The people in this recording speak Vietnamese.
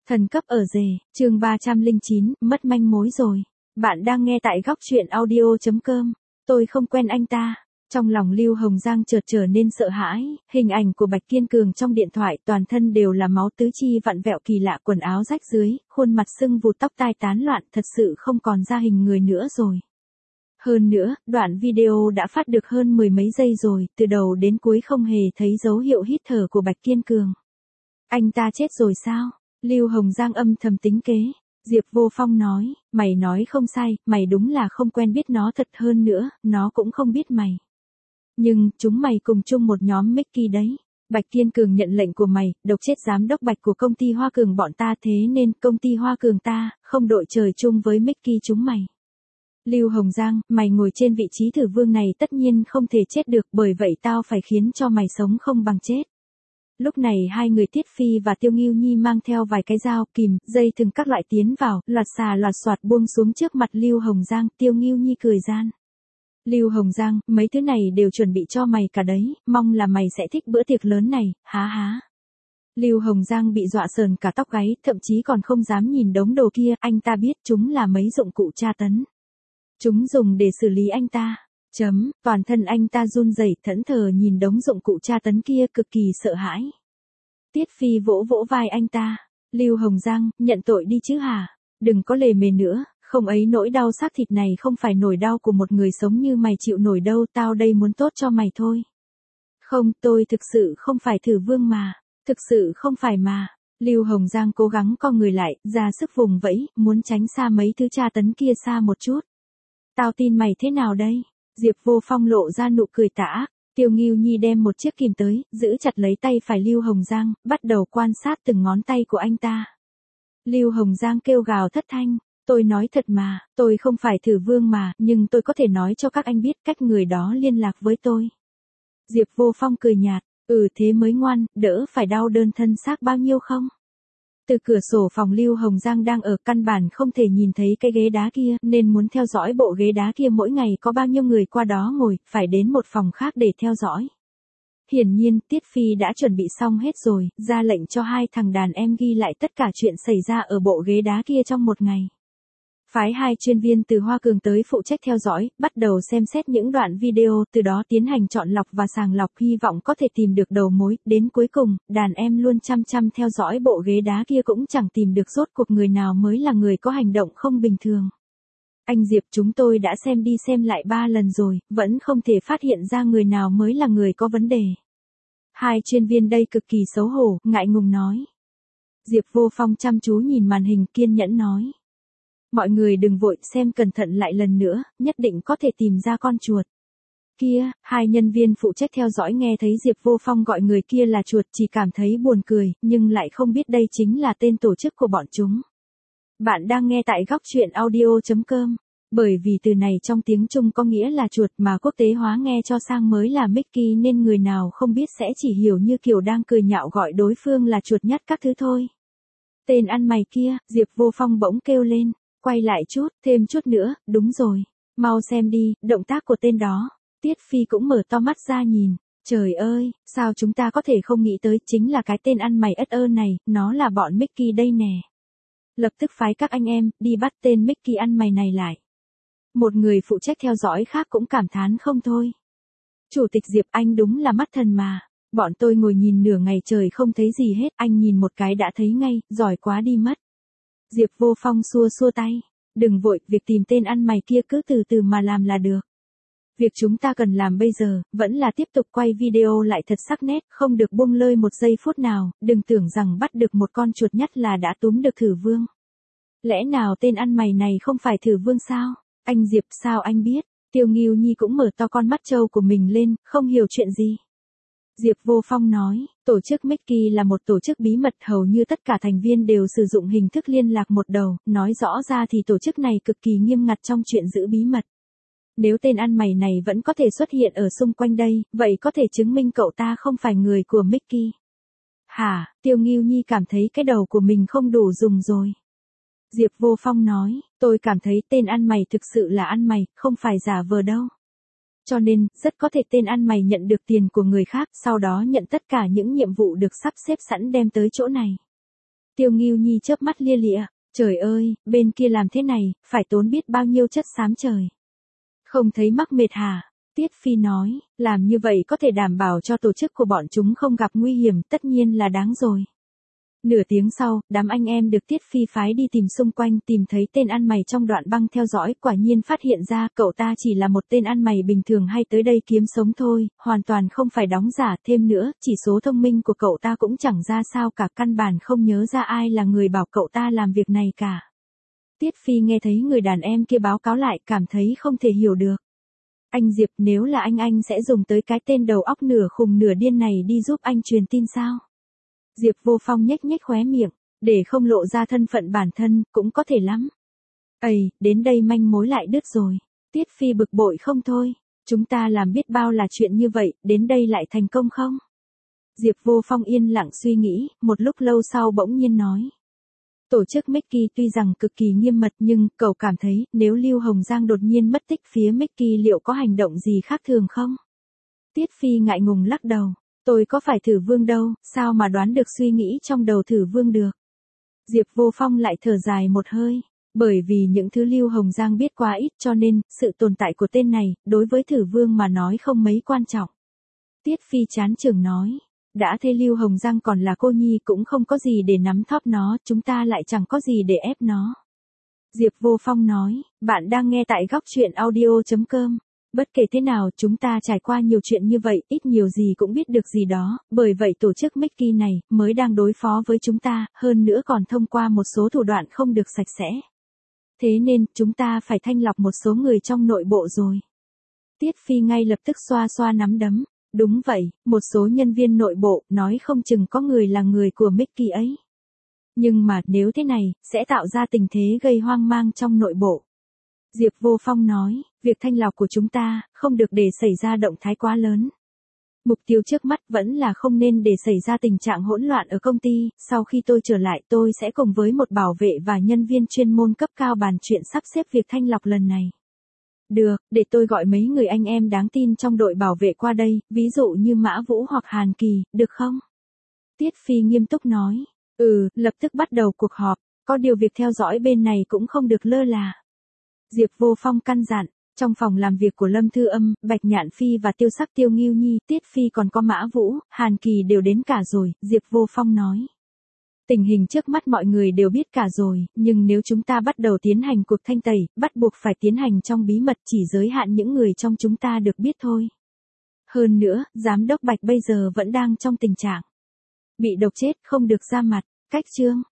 Thần cấp ở rể, chương 309, mất manh mối rồi. Bạn đang nghe tại góc truyện audio.com. Tôi không quen anh ta. Trong lòng Lưu Hồng Giang chợt trở nên sợ hãi, hình ảnh của Bạch Kiên Cường trong điện thoại toàn thân đều là máu tứ chi vặn vẹo kỳ lạ, quần áo rách dưới, khuôn mặt sưng vụt, tóc tai tán loạn, thật sự không còn ra hình người nữa rồi. Hơn nữa, đoạn video đã phát được hơn mười mấy giây rồi, từ đầu đến cuối không hề thấy dấu hiệu hít thở của Bạch Kiên Cường. Anh ta chết rồi sao? Lưu Hồng Giang âm thầm tính kế. Diệp Vô Phong nói, mày nói không sai, mày đúng là không quen biết nó, thật hơn nữa, nó cũng không biết mày. Nhưng, chúng mày cùng chung một nhóm Mickey đấy. Bạch Kiên Cường nhận lệnh của mày, độc chết giám đốc Bạch của công ty Hoa Cường bọn ta, thế nên công ty Hoa Cường ta, không đội trời chung với Mickey chúng mày. Lưu Hồng Giang, mày ngồi trên vị trí thử vương này tất nhiên không thể chết được, bởi vậy tao phải khiến cho mày sống không bằng chết. Lúc này hai người Tiết Phi và Tiêu Ngưu Nhi mang theo vài cái dao, kìm, dây thừng các loại tiến vào, loạt xà loạt xoạt buông xuống trước mặt Lưu Hồng Giang. Tiêu Ngưu Nhi cười gian. Lưu Hồng Giang, mấy thứ này đều chuẩn bị cho mày cả đấy, mong là mày sẽ thích bữa tiệc lớn này, há há. Lưu Hồng Giang bị dọa sờn cả tóc gáy, thậm chí còn không dám nhìn đống đồ kia, anh ta biết chúng là mấy dụng cụ tra tấn. Chúng dùng để xử lý anh ta. Toàn thân anh ta run rẩy, thẫn thờ nhìn đống dụng cụ tra tấn kia, cực kỳ sợ hãi. Tiết Phi vỗ vỗ vai anh ta. Lưu Hồng Giang, nhận tội đi chứ hả? Đừng có lề mề nữa, không ấy nỗi đau xác thịt này không phải nỗi đau của một người sống như mày chịu nổi đâu, tao đây muốn tốt cho mày thôi. Không, tôi thực sự không phải thử vương mà. Thực sự không phải mà. Lưu Hồng Giang cố gắng co người lại, ra sức vùng vẫy, muốn tránh xa mấy thứ tra tấn kia xa một chút. Tao tin mày thế nào đây? Diệp Vô Phong lộ ra nụ cười tà ác. Tiêu Ngưu Nhi đem một chiếc kìm tới, giữ chặt lấy tay phải Lưu Hồng Giang, bắt đầu quan sát từng ngón tay của anh ta. Lưu Hồng Giang kêu gào thất thanh, tôi nói thật mà, tôi không phải thử vương mà, nhưng tôi có thể nói cho các anh biết cách người đó liên lạc với tôi. Diệp Vô Phong cười nhạt, thế mới ngoan, đỡ phải đau đơn thân xác bao nhiêu không? Từ cửa sổ phòng Lưu Hồng Giang đang ở, căn bản không thể nhìn thấy cái ghế đá kia, nên muốn theo dõi bộ ghế đá kia mỗi ngày có bao nhiêu người qua đó ngồi, phải đến một phòng khác để theo dõi. Hiển nhiên, Tiết Phi đã chuẩn bị xong hết rồi, ra lệnh cho hai thằng đàn em ghi lại tất cả chuyện xảy ra ở bộ ghế đá kia trong một ngày. Phái hai chuyên viên từ Hoa Cường tới phụ trách theo dõi, bắt đầu xem xét những đoạn video, từ đó tiến hành chọn lọc và sàng lọc, hy vọng có thể tìm được đầu mối. Đến cuối cùng, đàn em luôn chăm chăm theo dõi bộ ghế đá kia cũng chẳng tìm được rốt cuộc người nào mới là người có hành động không bình thường. Anh Diệp, chúng tôi đã xem đi xem lại 3 lần rồi, vẫn không thể phát hiện ra người nào mới là người có vấn đề. Hai chuyên viên đây cực kỳ xấu hổ, ngại ngùng nói. Diệp Vô Phong chăm chú nhìn màn hình, kiên nhẫn nói. Mọi người đừng vội, xem cẩn thận lại lần nữa, nhất định có thể tìm ra con chuột. Kia, hai nhân viên phụ trách theo dõi nghe thấy Diệp Vô Phong gọi người kia là chuột, chỉ cảm thấy buồn cười, nhưng lại không biết đây chính là tên tổ chức của bọn chúng. Bạn đang nghe tại góc truyện audio.com. Bởi vì từ này trong tiếng Trung có nghĩa là chuột, mà quốc tế hóa nghe cho sang mới là Mickey, nên người nào không biết sẽ chỉ hiểu như kiểu đang cười nhạo gọi đối phương là chuột nhắt các thứ thôi. Tên ăn mày kia, Diệp Vô Phong bỗng kêu lên. Quay lại chút, thêm chút nữa, đúng rồi. Mau xem đi, động tác của tên đó. Tiết Phi cũng mở to mắt ra nhìn. Trời ơi, sao chúng ta có thể không nghĩ tới, chính là cái tên ăn mày ất ơ này, nó là bọn Mickey đây nè. Lập tức phái các anh em, đi bắt tên Mickey ăn mày này lại. Một người phụ trách theo dõi khác cũng cảm thán không thôi. Chủ tịch Diệp, anh đúng là mắt thần mà. Bọn tôi ngồi nhìn nửa ngày trời không thấy gì hết, anh nhìn một cái đã thấy ngay, giỏi quá đi mất. Diệp Vô Phong xua xua tay. Đừng vội, việc tìm tên ăn mày kia cứ từ từ mà làm là được. Việc chúng ta cần làm bây giờ, vẫn là tiếp tục quay video lại thật sắc nét, không được buông lơi một giây phút nào, đừng tưởng rằng bắt được một con chuột nhắt là đã túm được thử vương. Lẽ nào tên ăn mày này không phải thử vương sao? Anh Diệp, sao anh biết? Tiêu Ngưu Nhi cũng mở to con mắt trâu của mình lên, không hiểu chuyện gì. Diệp Vô Phong nói, tổ chức Mickey là một tổ chức bí mật, hầu như tất cả thành viên đều sử dụng hình thức liên lạc một đầu, nói rõ ra thì tổ chức này cực kỳ nghiêm ngặt trong chuyện giữ bí mật. Nếu tên ăn mày này vẫn có thể xuất hiện ở xung quanh đây, vậy có thể chứng minh cậu ta không phải người của Mickey. Hả, Tiêu Ngưu Nhi cảm thấy cái đầu của mình không đủ dùng rồi. Diệp Vô Phong nói, tôi cảm thấy tên ăn mày thực sự là ăn mày, không phải giả vờ đâu. Cho nên, rất có thể tên ăn mày nhận được tiền của người khác, sau đó nhận tất cả những nhiệm vụ được sắp xếp sẵn đem tới chỗ này. Tiêu Ngưu Nhi chớp mắt lia lịa, trời ơi, bên kia làm thế này, phải tốn biết bao nhiêu chất xám trời. Không thấy mắc mệt hả? Tiết Phi nói, làm như vậy có thể đảm bảo cho tổ chức của bọn chúng không gặp nguy hiểm, tất nhiên là đáng rồi. Nửa tiếng sau, đám anh em được Tiết Phi phái đi tìm xung quanh, tìm thấy tên ăn mày trong đoạn băng theo dõi, quả nhiên phát hiện ra cậu ta chỉ là một tên ăn mày bình thường hay tới đây kiếm sống thôi, hoàn toàn không phải đóng giả. Thêm nữa, chỉ số thông minh của cậu ta cũng chẳng ra sao cả, căn bản không nhớ ra ai là người bảo cậu ta làm việc này cả. Tiết Phi nghe thấy người đàn em kia báo cáo lại, cảm thấy không thể hiểu được. Anh Diệp, nếu là anh sẽ dùng tới cái tên đầu óc nửa khùng nửa điên này đi giúp anh truyền tin sao? Diệp Vô Phong nhếch nhếch khóe miệng, để không lộ ra thân phận bản thân, cũng có thể lắm. Ây, đến đây manh mối lại đứt rồi. Tiết Phi bực bội không thôi, chúng ta làm biết bao là chuyện như vậy, đến đây lại thành công không? Diệp Vô Phong yên lặng suy nghĩ, một lúc lâu sau bỗng nhiên nói. Tổ chức Mickey tuy rằng cực kỳ nghiêm mật nhưng cậu cảm thấy nếu Lưu Hồng Giang đột nhiên mất tích phía Mickey liệu có hành động gì khác thường không? Tiết Phi ngại ngùng lắc đầu. Tôi có phải Thử Vương đâu, sao mà đoán được suy nghĩ trong đầu Thử Vương được. Diệp Vô Phong lại thở dài một hơi. Bởi vì những thứ Lưu Hồng Giang biết quá ít cho nên, sự tồn tại của tên này, đối với Thử Vương mà nói không mấy quan trọng. Tiết Phi chán chường nói. Đã thế Lưu Hồng Giang còn là cô nhi cũng không có gì để nắm thóp nó, chúng ta lại chẳng có gì để ép nó. Diệp Vô Phong nói, bạn đang nghe tại góc truyện audio.com. Bất kể thế nào chúng ta trải qua nhiều chuyện như vậy, ít nhiều gì cũng biết được gì đó, bởi vậy tổ chức Mickey này mới đang đối phó với chúng ta, hơn nữa còn thông qua một số thủ đoạn không được sạch sẽ. Thế nên, chúng ta phải thanh lọc một số người trong nội bộ rồi. Tiết Phi ngay lập tức xoa xoa nắm đấm. Đúng vậy, một số nhân viên nội bộ, nói không chừng có người là người của Mickey ấy. Nhưng mà, nếu thế này, sẽ tạo ra tình thế gây hoang mang trong nội bộ. Diệp Vô Phong nói, việc thanh lọc của chúng ta, không được để xảy ra động thái quá lớn. Mục tiêu trước mắt vẫn là không nên để xảy ra tình trạng hỗn loạn ở công ty, sau khi tôi trở lại tôi sẽ cùng với một bảo vệ và nhân viên chuyên môn cấp cao bàn chuyện sắp xếp việc thanh lọc lần này. Được, để tôi gọi mấy người anh em đáng tin trong đội bảo vệ qua đây, ví dụ như Mã Vũ hoặc Hàn Kỳ, được không? Tiết Phi nghiêm túc nói, lập tức bắt đầu cuộc họp, có điều việc theo dõi bên này cũng không được lơ là. Diệp Vô Phong căn dặn, trong phòng làm việc của Lâm Thư Âm, Bạch Nhạn Phi và Tiêu Sắc Tiêu Ngưu Nhi, Tiết Phi còn có Mã Vũ, Hàn Kỳ đều đến cả rồi, Diệp Vô Phong nói. Tình hình trước mắt mọi người đều biết cả rồi, nhưng nếu chúng ta bắt đầu tiến hành cuộc thanh tẩy, bắt buộc phải tiến hành trong bí mật, chỉ giới hạn những người trong chúng ta được biết thôi. Hơn nữa, Giám đốc Bạch bây giờ vẫn đang trong tình trạng bị độc chết, không được ra mặt. Cách chương